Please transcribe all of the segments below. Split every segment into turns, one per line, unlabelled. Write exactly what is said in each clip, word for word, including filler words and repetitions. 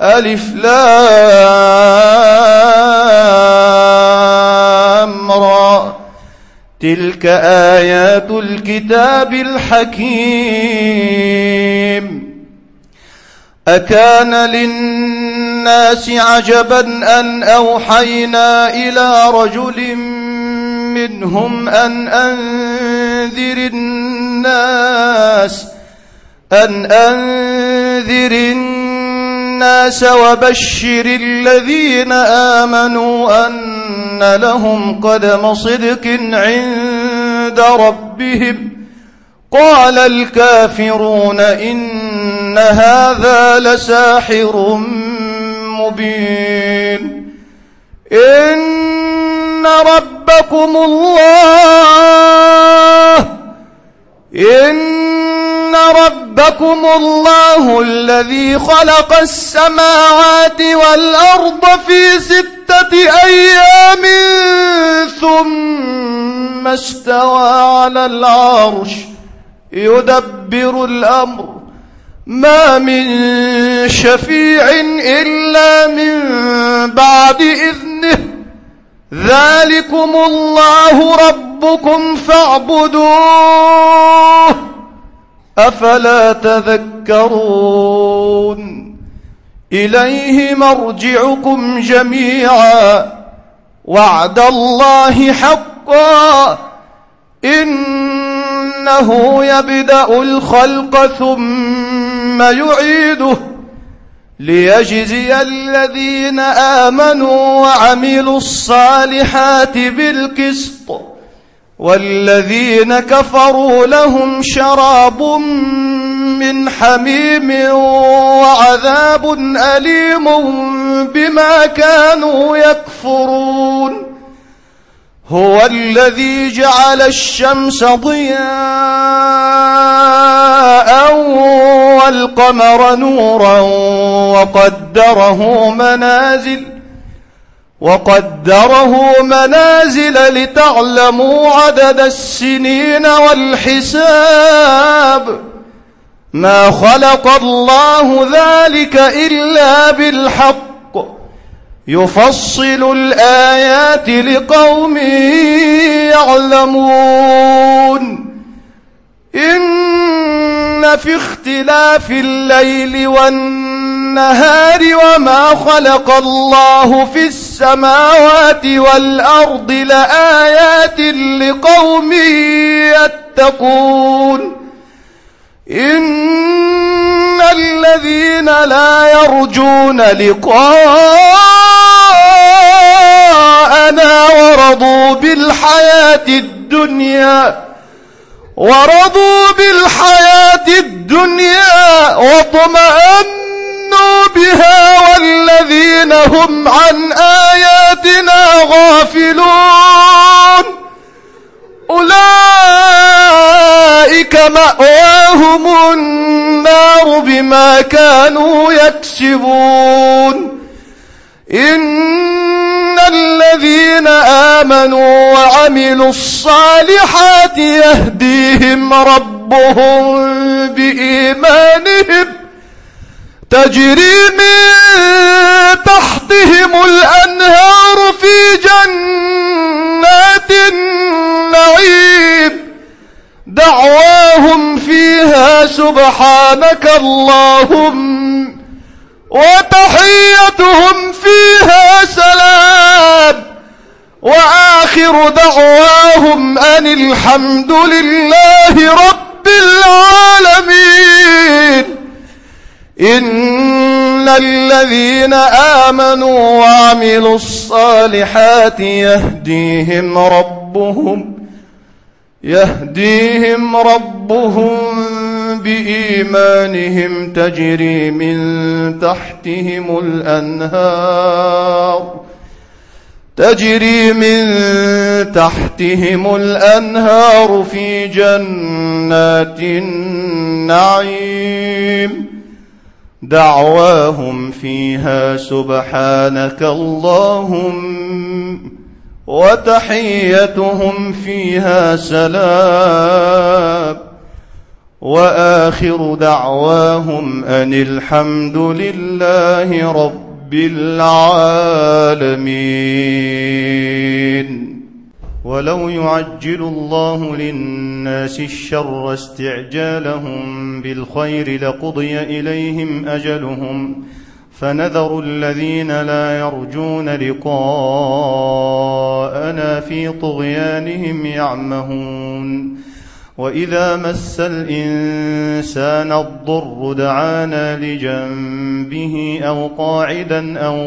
ألف لام را تلك آيات الكتاب الحكيم أكان للناس عجبا أن أوحينا إلى رجل منهم أن أنذر الناس أن أنذر الناس وبشر الذين آمنوا أن لهم قدم صدق عند ربهم قال الكافرون إن هذا لساحر مبين إن ربكم الله إن ربكم الله الذي خلق السماوات والأرض في ستة أيام ثم استوى على العرش يدبر الأمر ما من شفيع إلا من بعد إذنه ذلكم الله ربكم فاعبدوه أفلا تذكرون إليه مرجعكم جميعا وعد الله حقا إنه يبدأ الخلق ثم يعيده ليجزي الذين آمنوا وعملوا الصالحات بالقسط والذين كفروا لهم شراب من حميم وعذاب أليم بما كانوا يكفرون هو الذي جعل الشمس ضياء والقمر نورا وقدره منازل وقدره منازل لتعلموا عدد السنين والحساب ما خلق الله ذلك إلا بالحق يفصل الآيات لقوم يعلمون إن في اختلاف الليل والنهار وما خلق الله في السماوات والأرض لآيات لقوم يتقون إن الذين لا يرجون لقاءنا ورضوا بالحياة الدنيا ورضوا بالحياة الدنيا واطمأنوا بها والذين هم عن آياتنا غافلون أولئك مأواهم النار بما كانوا يكسبون إن الذين آمنوا وعملوا الصالحات يهديهم ربهم بإيمانهم تجري من تحتهم الأنهار في جنات النعيم دعواهم فيها سبحانك اللهم وتحيتهم فيها سلام وآخر دعواهم أن الحمد لله رب العالمين إن الذين آمنوا وعملوا الصالحات يهديهم ربهم يهديهم ربهم بإيمانهم تجري من تحتهم الأنهار تجري من تحتهم الأنهار في جنات النعيم دعواهم فيها سبحانك اللهم وتحيتهم فيها سلام وآخر دعواهم أن الحمد لله رب العالمين. ولو يعجل الله للناس الشر استعجالهم بالخير لقضي إليهم أجلهم فنذر الذين لا يرجون لقاءنا في طغيانهم يعمهون. وإذا مس الإنسان الضر دعانا لجنبه أو قاعدا أو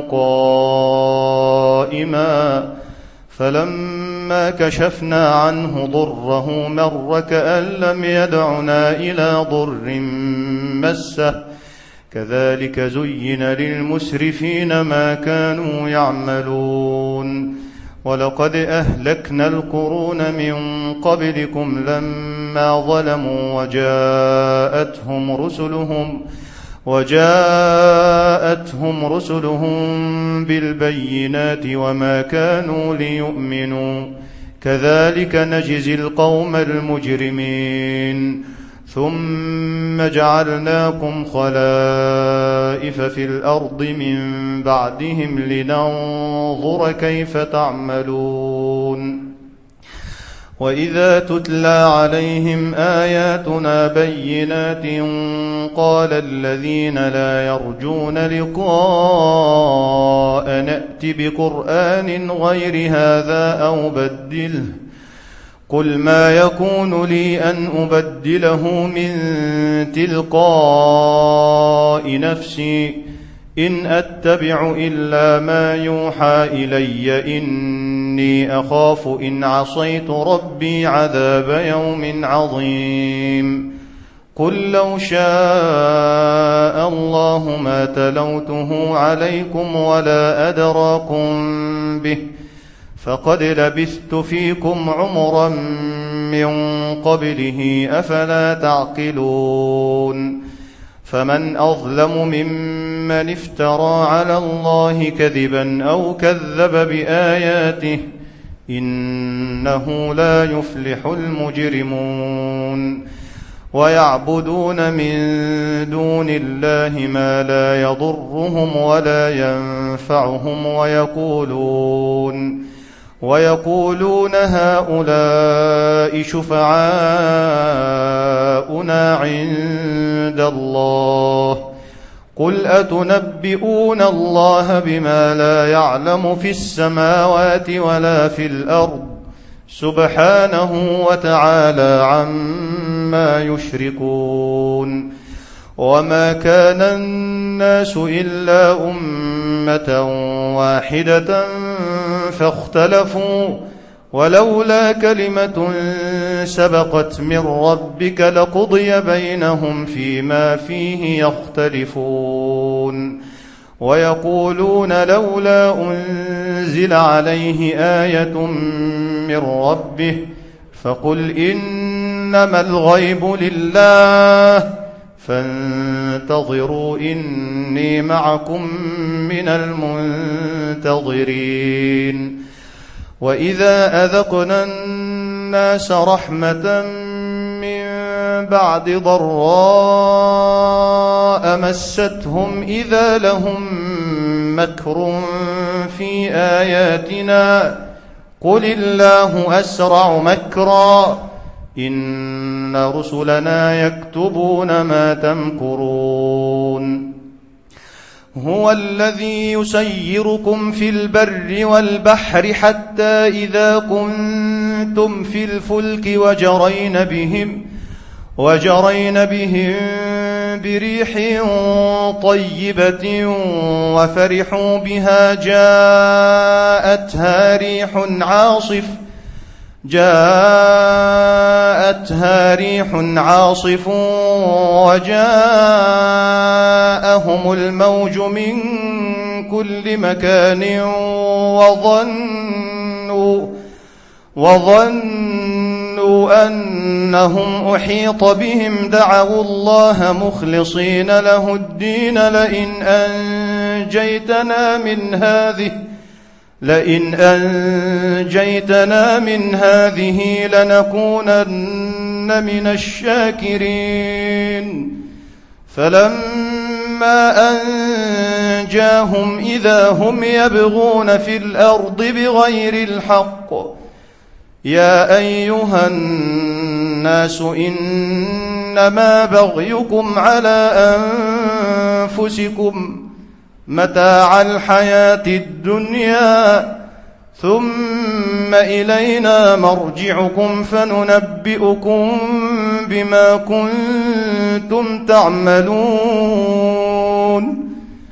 قائما فلما كشفنا عنه ضره مر كأن لم يدعنا إلى ضر مسه كذلك زين للمسرفين ما كانوا يعملون. ولقد أهلكنا القرون من قبلكم لما ظلموا وجاءتهم رسلهم وجاءتهم رسلهم بالبينات وما كانوا ليؤمنوا كذلك نجزي القوم المجرمين. ثم جعلناكم خلائف في الأرض من بعدهم لننظر كيف تعملون. وإذا تتلى عليهم آياتنا بينات قال الذين لا يرجون لقاء نأت بقرآن غير هذا أو بدله قل ما يكون لي أن أبدله من تلقاء نفسي إن أتبع إلا ما يوحى إلي إني أخاف إن عصيت ربي عذاب يوم عظيم. قل لو شاء الله ما تلوته عليكم ولا أدراكم به فقد لبثت فيكم عمرا من قبله أفلا تعقلون. فمن أظلم ممن افترى على الله كذبا أو كذب بآياته إنه لا يفلح المجرمون. ويعبدون من دون الله ما لا يضرهم ولا ينفعهم ويقولون ويقولون هؤلاء شفعاؤنا عند الله قل أتنبئون الله بما لا يعلم في السماوات ولا في الأرض سبحانه وتعالى عما يشركون. وما كان الناس إلا أمة واحدة فاختلفوا ولولا كلمة سبقت من ربك لقضي بينهم فيما فيه يختلفون. ويقولون لولا أنزل عليه آية من ربه فقل إنما الغيب لله فانتظروا إني معكم من المنتظرين. وإذا أذقنا الناس رحمة من بعد ضراء مستهم إذا لهم مكر في آياتنا قل الله أسرع مكرا إن رسلنا يكتبون ما تمكرون. هو الذي يسيركم في البر والبحر حتى إذا كنتم في الفلك وجرين بهم وجرين بهم بريح طيبة وفرحوا بها جاءتها ريح عاصف جاءتها ريح عاصف وجاءهم الموج من كل مكان وظنوا وظنوا أنهم أحيط بهم دعوا الله مخلصين له الدين لئن أنجيتنا من هذه لئن أنجيتنا من هذه لنكونن من الشاكرين فلما أنجاهم إذا هم يبغون في الأرض بغير الحق يا أيها الناس إنما بغيكم على أنفسكم متاع الحياة الدنيا ثم إلينا مرجعكم فننبئكم بما كنتم تعملون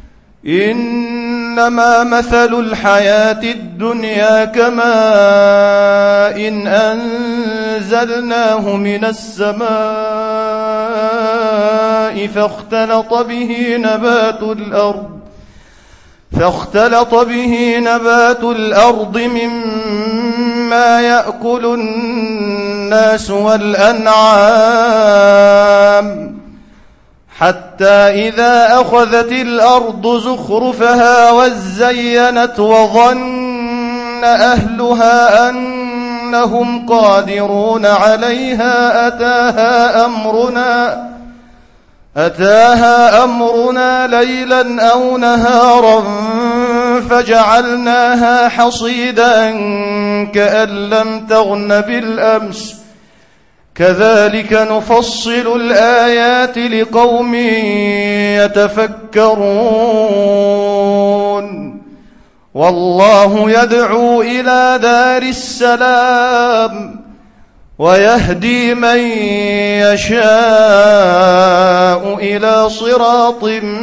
إنما مثل الحياة الدنيا كماء إن أنزلناه من السماء فاختلط به نبات الأرض فاختلط به نبات الأرض مما يأكل الناس والأنعام حتى إذا أخذت الأرض زخرفها وزينت وظن أهلها أنهم قادرون عليها أتاها أمرنا أتاها أمرنا ليلا أو نهارا فجعلناها حصيدا كأن لم تغن بالأمس كذلك نفصل الآيات لقوم يتفكرون والله يدعو إلى دار السلام ويهدي من يشاء إلى صراط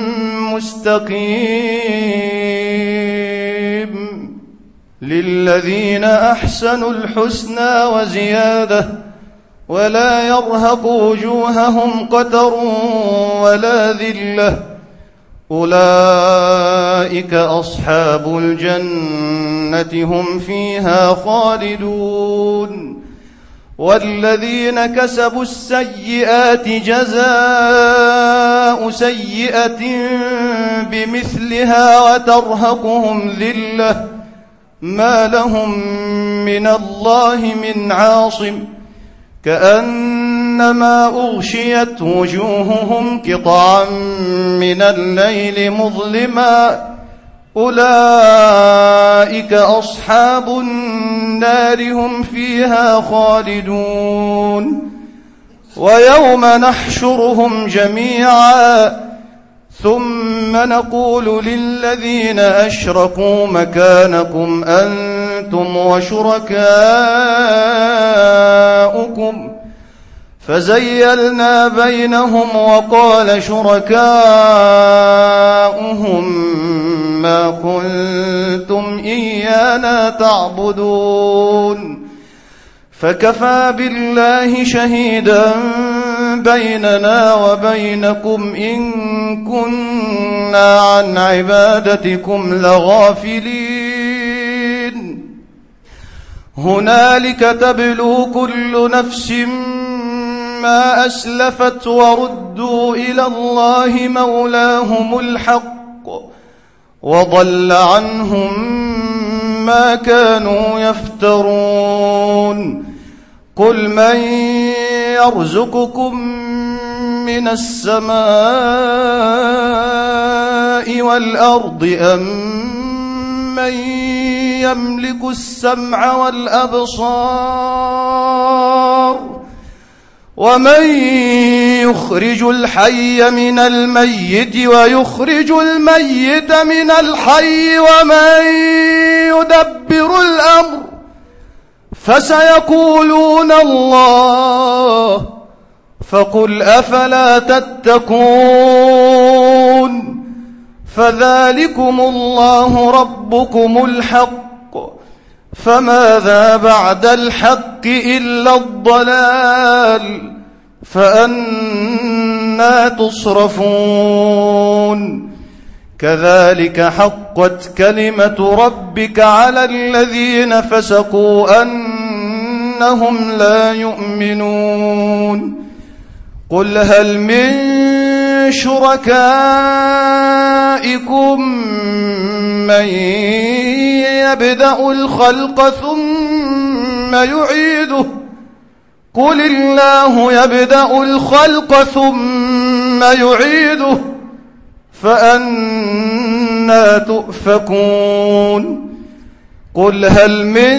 مستقيم للذين أحسنوا الحسنى وزيادة ولا يرهق وجوههم قتر ولا ذلة أولئك أصحاب الجنة هم فيها خالدون والذين كسبوا السيئات جزاء سيئة بمثلها وترهقهم ذلة ما لهم من الله من عاصم كأنما أغشيت وجوههم قطعا من الليل مظلما أولئك أصحاب النار هم فيها خالدون ويوم نحشرهم جميعا ثم نقول للذين أشركوا مكانكم أنتم وشركاؤكم فزيلنا بينهم وقال شركاؤهم ما كنتم إيانا تعبدون فكفى بالله شهيدا بيننا وبينكم إن كنا عن عبادتكم لغافلين هنالك تبلو كل نفس ما أسلفت وردوا إلى الله مولاهم الحق وضل عنهم ما كانوا يفترون قل من يرزقكم من السماء والأرض أم من يملك السمع والأبصار ومن يخرج الحي من الميت ويخرج الميت من الحي ومن يدبر الأمر فسيقولون الله فقل أفلا تتقون فذلكم الله ربكم الحق فماذا بعد الحق إلا الضلال فأنى تصرفون كذلك حقت كلمة ربك على الذين فسقوا أنهم لا يؤمنون قل هل من شركائكم من يبدأ الخلق ثم يعيده قل الله يبدأ الخلق ثم يعيده فأنى تؤفكون قل هل من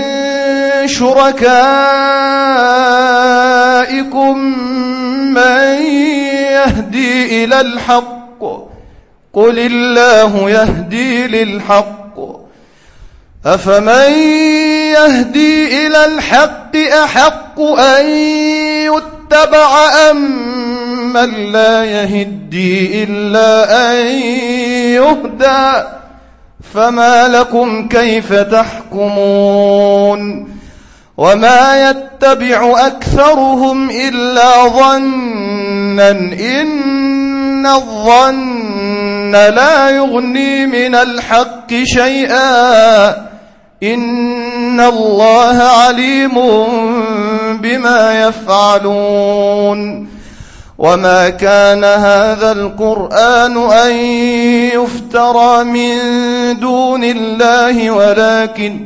شركائكم من يهدي إلى الحق قل الله يهدي للحق أفمن يهدي إلى الحق أحق أن يتبع أم من لا يهدي إلا أن يهدى فما لكم كيف تحكمون وما يتبع أكثرهم إلا ظنا إن الظن لا يغني من الحق شيئا إن الله عليم بما يفعلون وما كان هذا القرآن أن يفترى من دون الله ولكن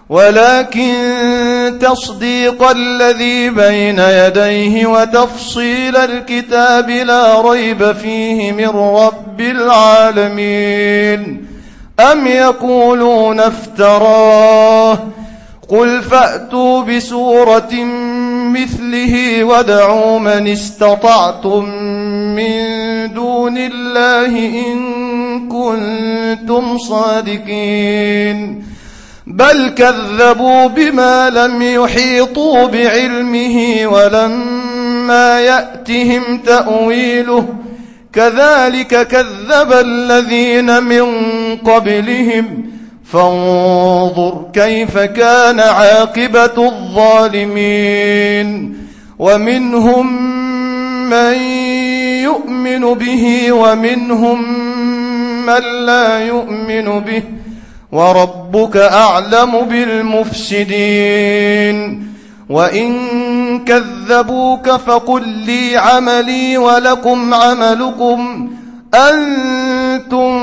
ولكن تصديق الذي بين يديه وتفصيل الكتاب لا ريب فيه من رب العالمين أم يقولون افتراه قل فأتوا بسورة مثله وادعوا من استطعتم من دون الله إن كنتم صادقين بل كذبوا بما لم يحيطوا بعلمه ولما يأتهم تأويله كذلك كذب الذين من قبلهم فانظر كيف كان عاقبة الظالمين ومنهم من يؤمن به ومنهم من لا يؤمن به وربك أعلم بالمفسدين وإن كذبوك فقل لي عملي ولكم عملكم أنتم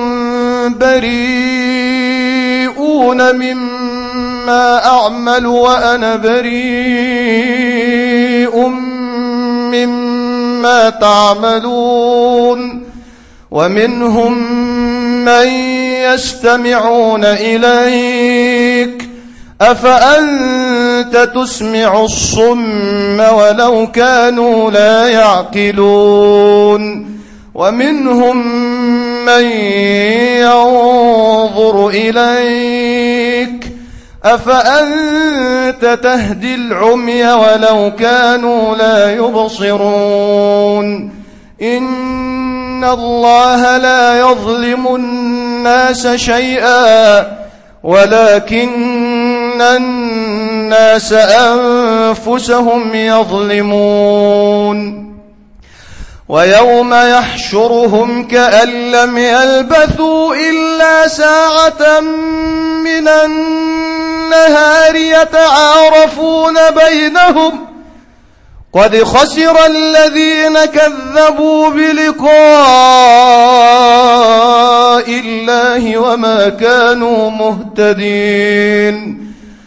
بريئون مما أعمل وأنا بريء مما تعملون ومنهم من يستمعون إليك أفأنت تسمع الصم ولو كانوا لا يعقلون ومنهم من ينظر إليك أفأنت تهدي العمي ولو كانوا لا يبصرون إن الله لا يظلم الناس شيئا ولكن الناس أنفسهم يظلمون ويوم يحشرهم كأن لم يلبثوا إلا ساعة من النهار يتعارفون بينهم قد خسر الذين كذبوا بلقاء الله وما كانوا مهتدين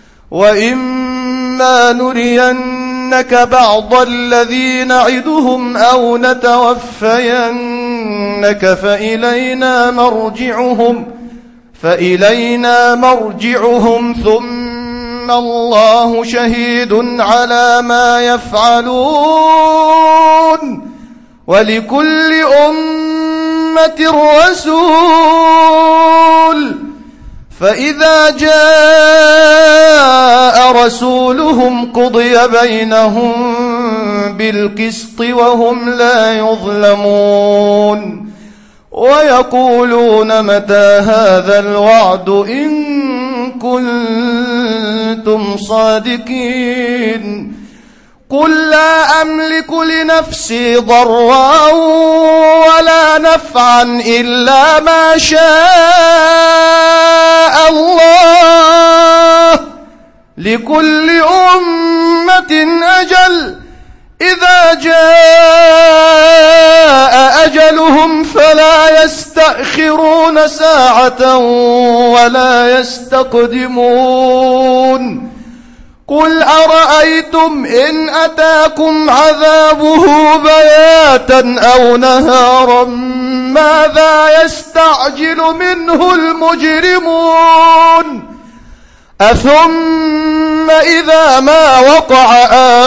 وإما نرينك بعض الذي نعدهم أو نتوفينك فإلينا مرجعهم فإلينا مرجعهم ثم الله شهيد على ما يفعلون ولكل أمة رسول فإذا جاء رسولهم قضي بينهم بالقسط وهم لا يظلمون ويقولون متى هذا الوعد إن كنتم صادقين قل لا أملك لنفسي ضرا ولا نفعا إلا ما شاء الله لكل أمة أجل إذا جاء أجلهم فلا يستأخرون ساعة ولا يستقدمون قل أرأيتم إن أتاكم عذابه بياتا أو نهارا ماذا يستعجل منه المجرمون أثم إذا ما وقع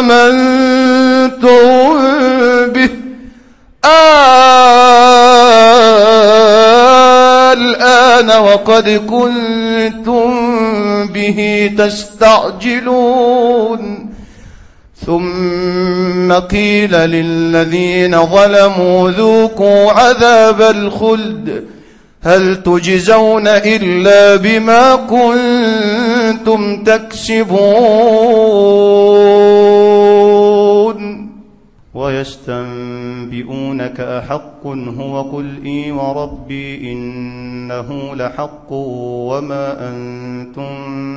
آمنتم به الآن وقد كنتم به تستعجلون ثم قيل للذين ظلموا ذوقوا عذاب الخلد هل تجزون إلا بما كنتم تكسبون ويستنبئونك أحق هو قل إي وربي إنه لحق وما أنتم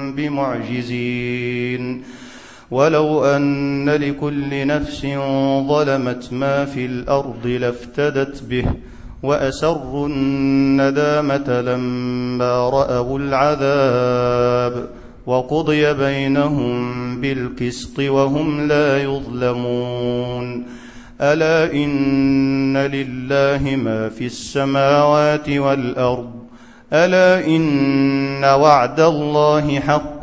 بمعجزين ولو أن لكل نفس ظلمت ما في الأرض لافتدت به وأسروا الندامة لما رأوا العذاب وقضي بينهم بالقسط وهم لا يظلمون ألا إن لله ما في السماوات والأرض ألا إن وعد الله حق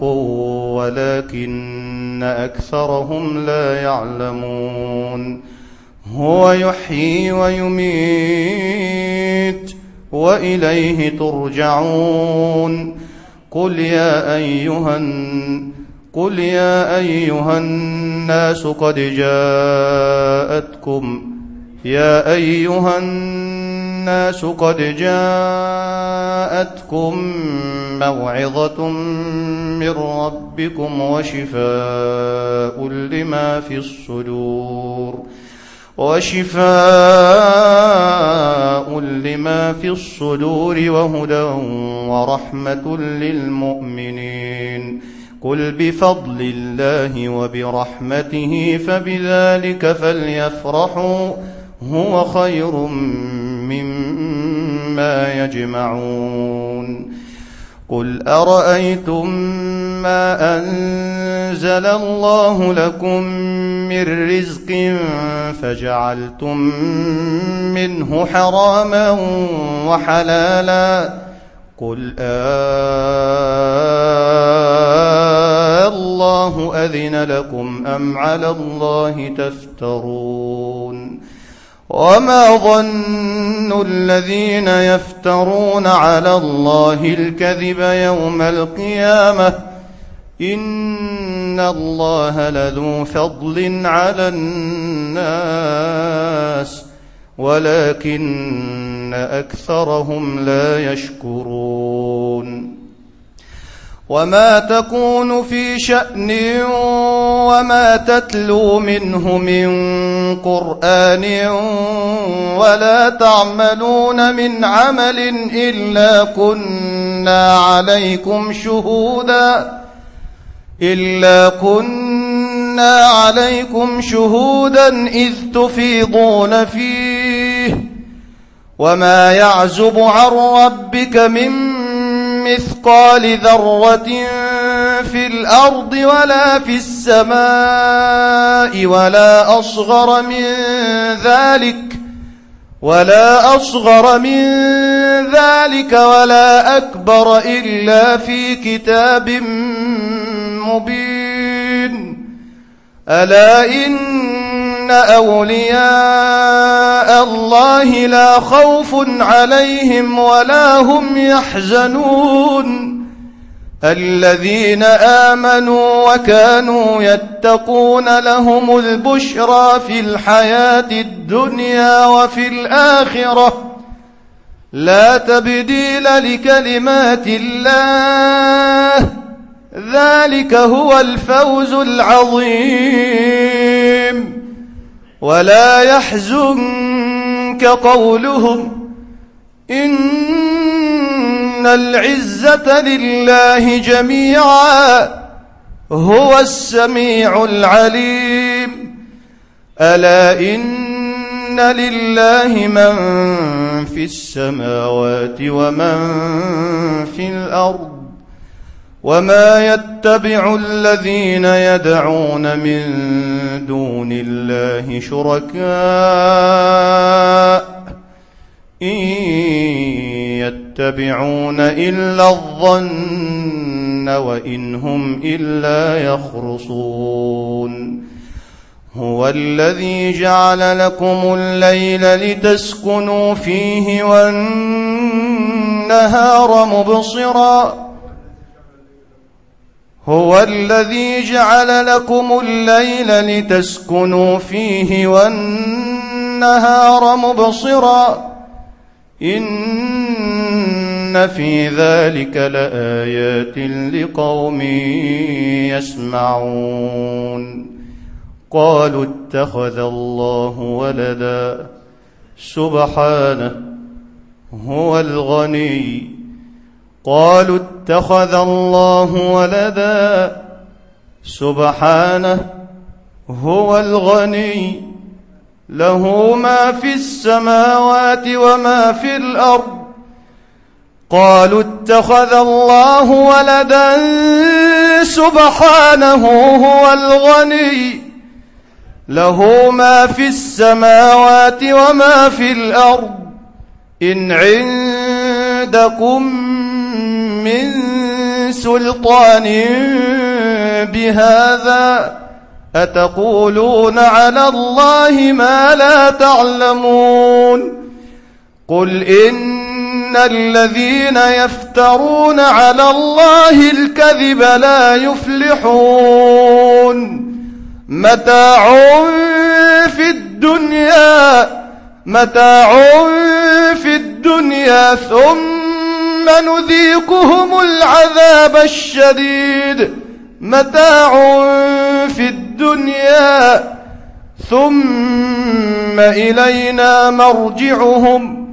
ولكن أكثرهم لا يعلمون هو يحيي ويميت وإليه ترجعون قل يا أيها قل يا أيها الناس قد جاءتكم يا أيها الناس قد جاءتكم موعظة من ربكم وشفاء لما في الصدور وشفاء لما في الصدور وهدى ورحمة للمؤمنين قل بفضل الله وبرحمته فبذلك فليفرحوا هو خير مما يجمعون قل أرأيتم ما أنزل الله لكم من رزق فجعلتم منه حراما وحلالا قل آه الله أذن لكم أم على الله تفترون وما ظن الذين يفترون على الله الكذب يوم القيامة إن الله لذو فضل على الناس ولكن أكثرهم لا يشكرون وما تكون في شأن وما تتلو منه من قرآن ولا تعملون من عمل إلا كنا عليكم شهودا إلا كنا عليكم شهودا إذ تفيضون فيه وما يعزب عن ربك من مثقال ذرة في الأرض ولا في السماء ولا أصغر من ذلك ولا أصغر من ذلك ولا أكبر إلا في كتاب مبين ألا إن أولياء الله لا خوف عليهم ولا هم يحزنون الذين آمنوا وكانوا يتقون لهم البشرى في الحياة الدنيا وفي الآخرة لا تبديل لكلمات الله ذلك هو الفوز العظيم ولا يحزنك قولهم إن العزة لله جميعا هو السميع العليم ألا إن لله من في السماوات ومن في الأرض وما يتبع الذين يدعون من دون الله شركاء إن يتبعون إلا الظن وإن هم إلا يخرصون هو الذي جعل لكم الليل لتسكنوا فيه والنهار مبصرا هو الذي جعل لكم الليل لتسكنوا فيه والنهار مبصرا إن في ذلك لآيات لقوم يسمعون قالوا اتخذ الله ولدا سبحانه هو الغني قالوا اتخذ الله ولدا سبحانه هو الغني له ما في السماوات وما في الأرض قالوا اتخذ الله ولدا سبحانه هو الغني له ما في السماوات وما في الأرض إن عندكم من سلطان بهذا أتقولون على الله ما لا تعلمون قل إن الذين يفترون على الله الكذب لا يفلحون متاع في الدنيا متاع في الدنيا ثم نذيقهم العذاب الشديد متاع في الدنيا ثم إلينا مرجعهم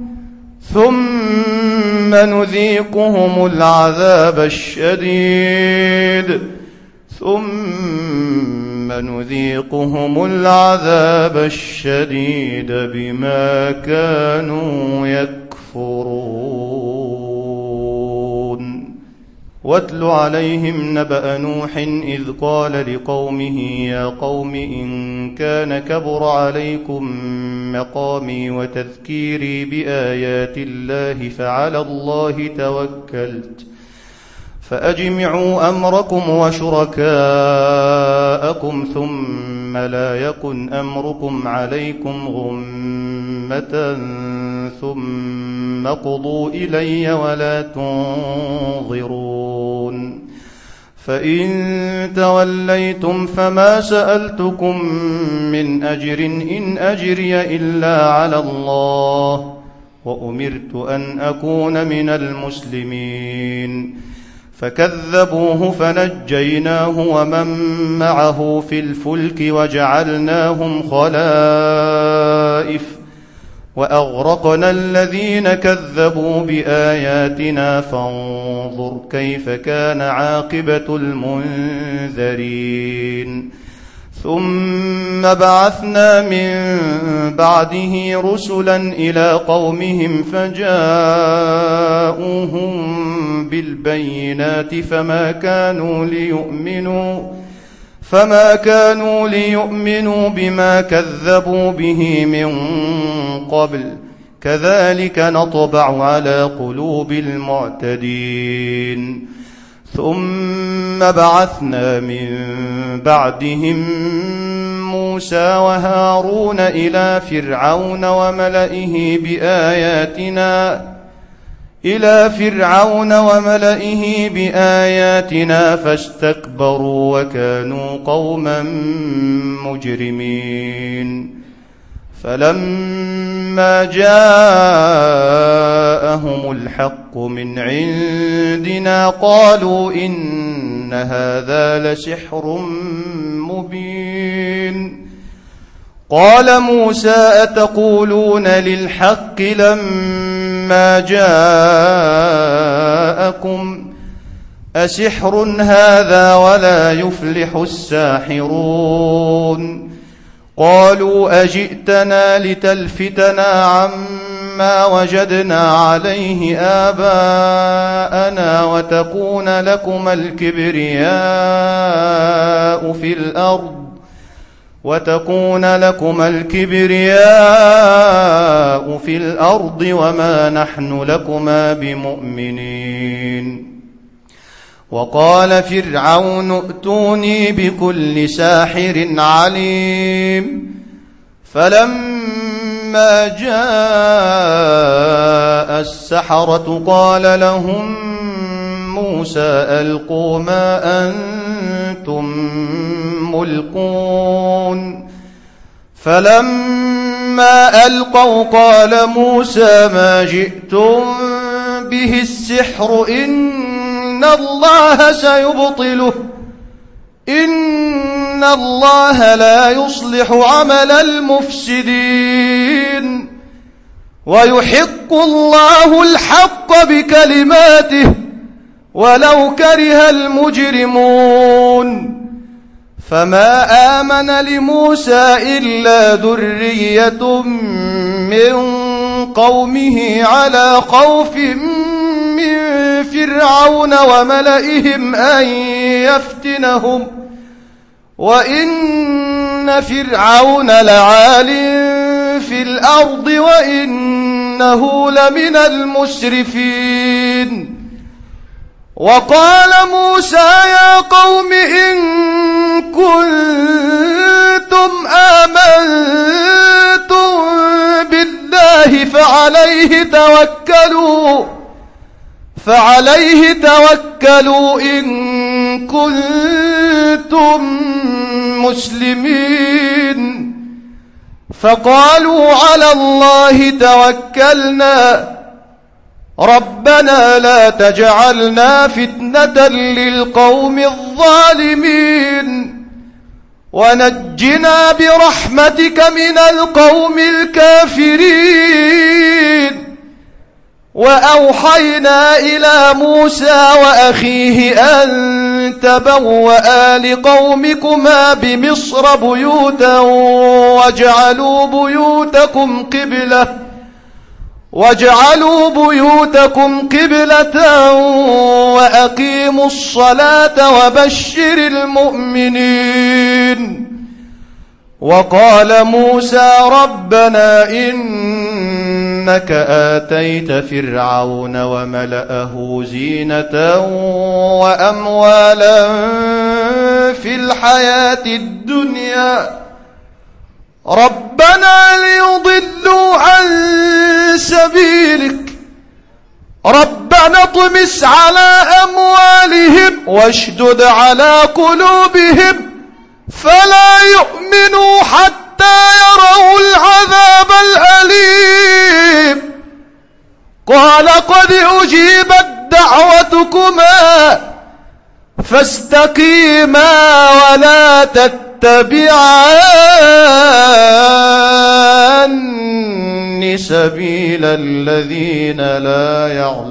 ثم نذيقهم العذاب الشديد ثم نذيقهم العذاب الشديد بما كانوا يكفرون واتل عليهم نبأ نوح إذ قال لقومه يا قوم إن كان كبر عليكم مقامي وتذكيري بآيات الله فعلى الله توكلت فأجمعوا أمركم وشركاءكم ثم لا يكن أمركم عليكم غمة ثم قضوا إلي ولا تنظرون فإن توليتم فما سألتكم من أجر إن أجري إلا على الله وأمرت أن أكون من المسلمين فكذبوه فنجيناه ومن معه في الفلك وجعلناهم خلائف وأغرقنا الذين كذبوا بآياتنا فانظر كيف كان عاقبة المنذرين ثم بعثنا من بعده رسلا إلى قومهم فجاءوهم بالبينات فما كانوا ليؤمنوا فما كانوا ليؤمنوا بما كذبوا به من قبل كذلك نطبع على قلوب المعتدين ثم بعثنا من بعدهم موسى وهارون إلى فرعون وملئه بآياتنا إلى فرعون وملئه بآياتنا فاستكبروا وكانوا قوما مجرمين فلما جاءهم الحق من عندنا قالوا إن هذا لسحر مبين قال موسى أتقولون للحق لما جاءكم أسحر هذا ولا يفلح الساحرون قالوا أجئتنا لتلفتنا عما ما وجدنا عليه آباءنا وتكون لكما الكبرياء في الأرض وتكون لكما الكبرياء في الأرض وما نحن لكما بمؤمنين. وقال فرعون ائتوني بكل ساحر عليم. فلما جاء السحرة قال لهم موسى ألقوا ما أنتم ملقون. فلما ألقوا قال موسى ما جئتم به السحر إن الله سيبطله إن الله لا يصلح عمل المفسدين ويحق الله الحق بكلماته ولو كره المجرمون. فما آمن لموسى إلا ذرية من قومه على خوف من فرعون وملئهم أن يفتنهم وإن فرعون لعال في الأرض وإنه لمن المسرفين. وقال موسى يا قوم إن كنتم آمنتم بالله فعليه توكلوا فعليه توكلوا إن كنتم مسلمين. فقالوا على الله توكلنا ربنا لا تجعلنا فتنة للقوم الظالمين ونجنا برحمتك من القوم الكافرين. وأوحينا إلى موسى وأخيه أن تبوأ لقومكما بمصر بيوتا واجعلوا بيوتكم قبلة واجعلوا بيوتكم قبلة وأقيموا الصلاة وبشر المؤمنين. وقال موسى ربنا إنك آتيت فرعون وملأه زينة وأموالا في الحياة الدنيا ربنا ليضلوا عن سبيلك ربنا اطمس على أموالهم واشدد على قلوبهم فلا يؤمنوا حتى يروا العذاب الأليم. قال قد أجيبت دعوتكما فاستقيما ولا تتبعان سبيل الذين لا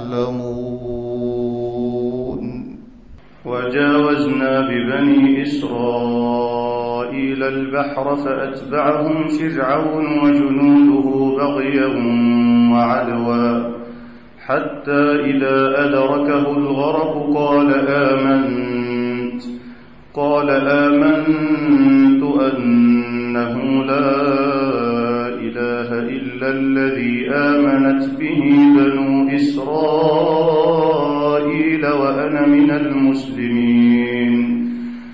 يعلمون. وجاوزنا ببني إسرائيل البحر فأتبعهم فرعون وجنوده بغيا وعدوا حتى إذا أدركه الغرق قال آمنت قال آمنت أنه لا إله إلا الذي آمنت به بنو إسرائيل وأنا من المسلمين.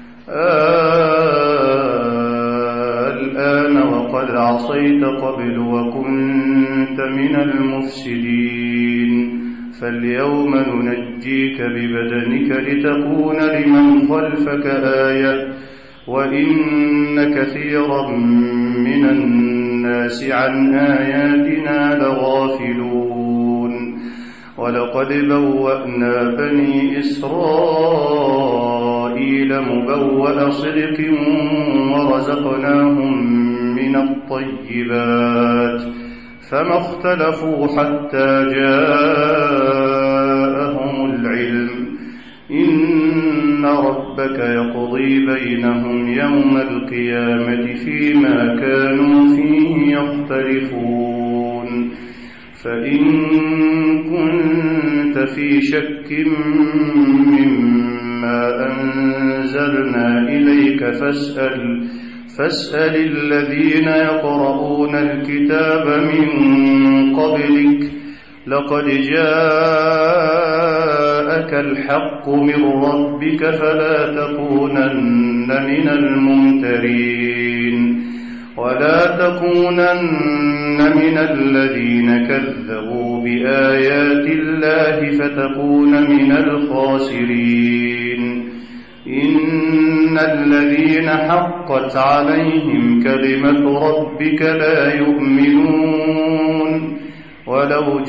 الآن وقد عصيت قبل وكنت من المفسدين فاليوم ننجيك ببدنك لتكون لمن خلفك آية وإن كثيرا من الناس عن آياتنا لغافلون. ولقد بوأنا بني إسرائيل مبوأ صدق ورزقناهم من الطيبات فما اختلفوا حتى جاءهم العلم إن ربك يقضي بينهم يوم القيامة فيما كانوا فيه يختلفون. فإن كنت في شك مما أنزلنا إليك فاسأل فاسأل الذين يقرؤون الكتاب من قبلك لقد جاءك الحق من ربك فلا تكونن من الممترين ولا تكونن من الذين كذبوا بآيات الله فتكون من الخاسرين إن الذين حقت عليهم كلمة ربك لا يؤمنون ولو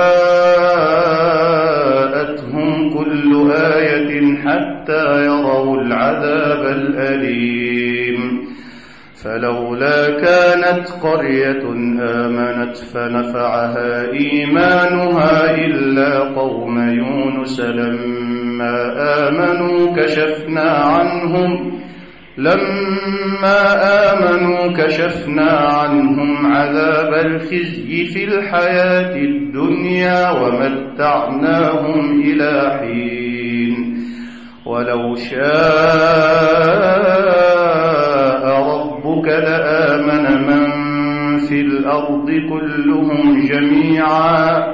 جاءتهم كل آية حتى يروا العذاب الأليم فلولا كانت قرية آمنت فنفعها إيمانها إلا قوم يونس لما آمنوا كشفنا عنهم لما آمنوا كشفنا عنهم عذاب الخزي في الحياة الدنيا ومتعناهم إلى حين ولو شاء ربك لآمن من في الأرض كلهم جميعا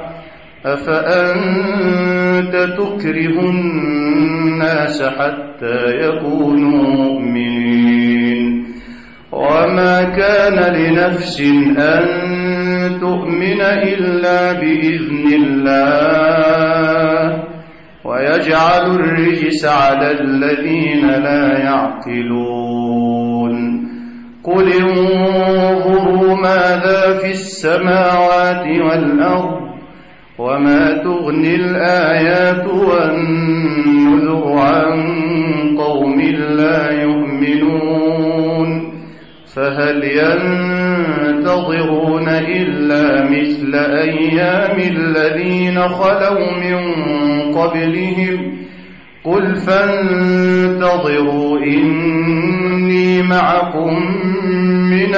أفأنت تكره الناس حتى يكونوا مؤمنين وما كان لنفس أن تؤمن إلا بإذن الله ويجعل الرجس على الذين لا يعقلون قل انظروا ماذا في السماوات والأرض وما تغني الآيات والنذر عن قوم لا يؤمنون فهل ينتظرون إلا مثل أيام الذين خلوا من قبلهم قل فانتظروا إني معكم من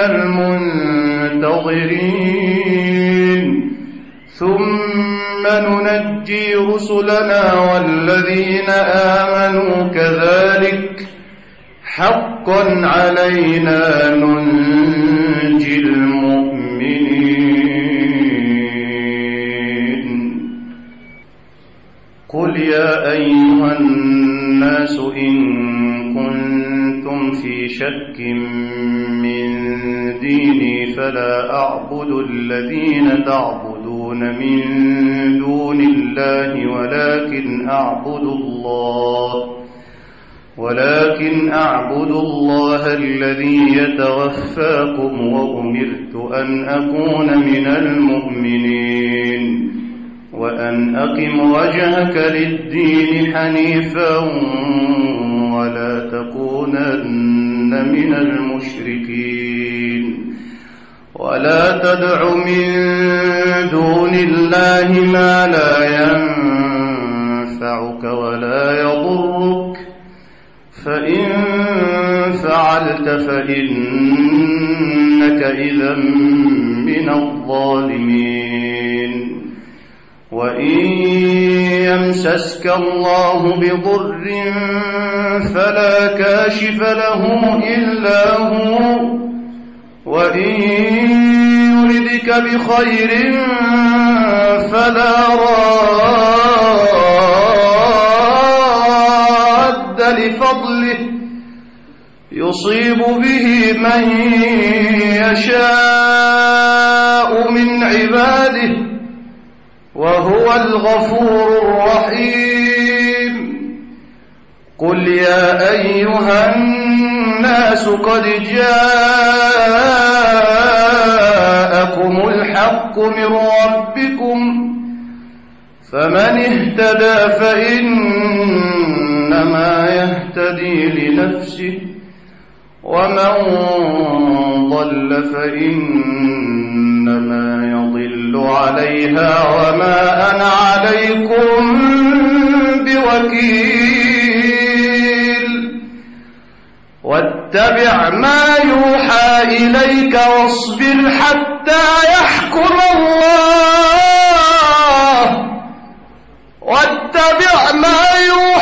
المنتظرين ثم ننجي رسلنا والذين آمنوا كذلك حقا علينا ننجي المؤمنين قل يا أيها الناس إن كنتم في شك من ديني فلا أعبد الذين تعبدون من دون الله ولكن أعبد الله ولكن أعبد الله الذي يتوفاكم وأمرت أن أكون من المؤمنين وأن أقم وجهك للدين حنيفا ولا تكونن من المشركين ولا تدع من دون الله ما لا ينفعك ولا يضرك فإن فعلت فإنك إذا من الظالمين وإن يمسسك الله بضر فلا كاشف له إلا هو وإن يردك بخير فلا راد لفضله يصيب به من يشاء من عباده وهو الغفور الرحيم قل يا أيها الناس قد جاءكم الحق من ربكم فمن اهتدى فإنما يهتدي لنفسه ومن ضل فإنما يضل عليها وما أنا عليكم بوكيل واتبع ما يوحى إليك واصبر حتى يحكم الله
واتبع ما يوحى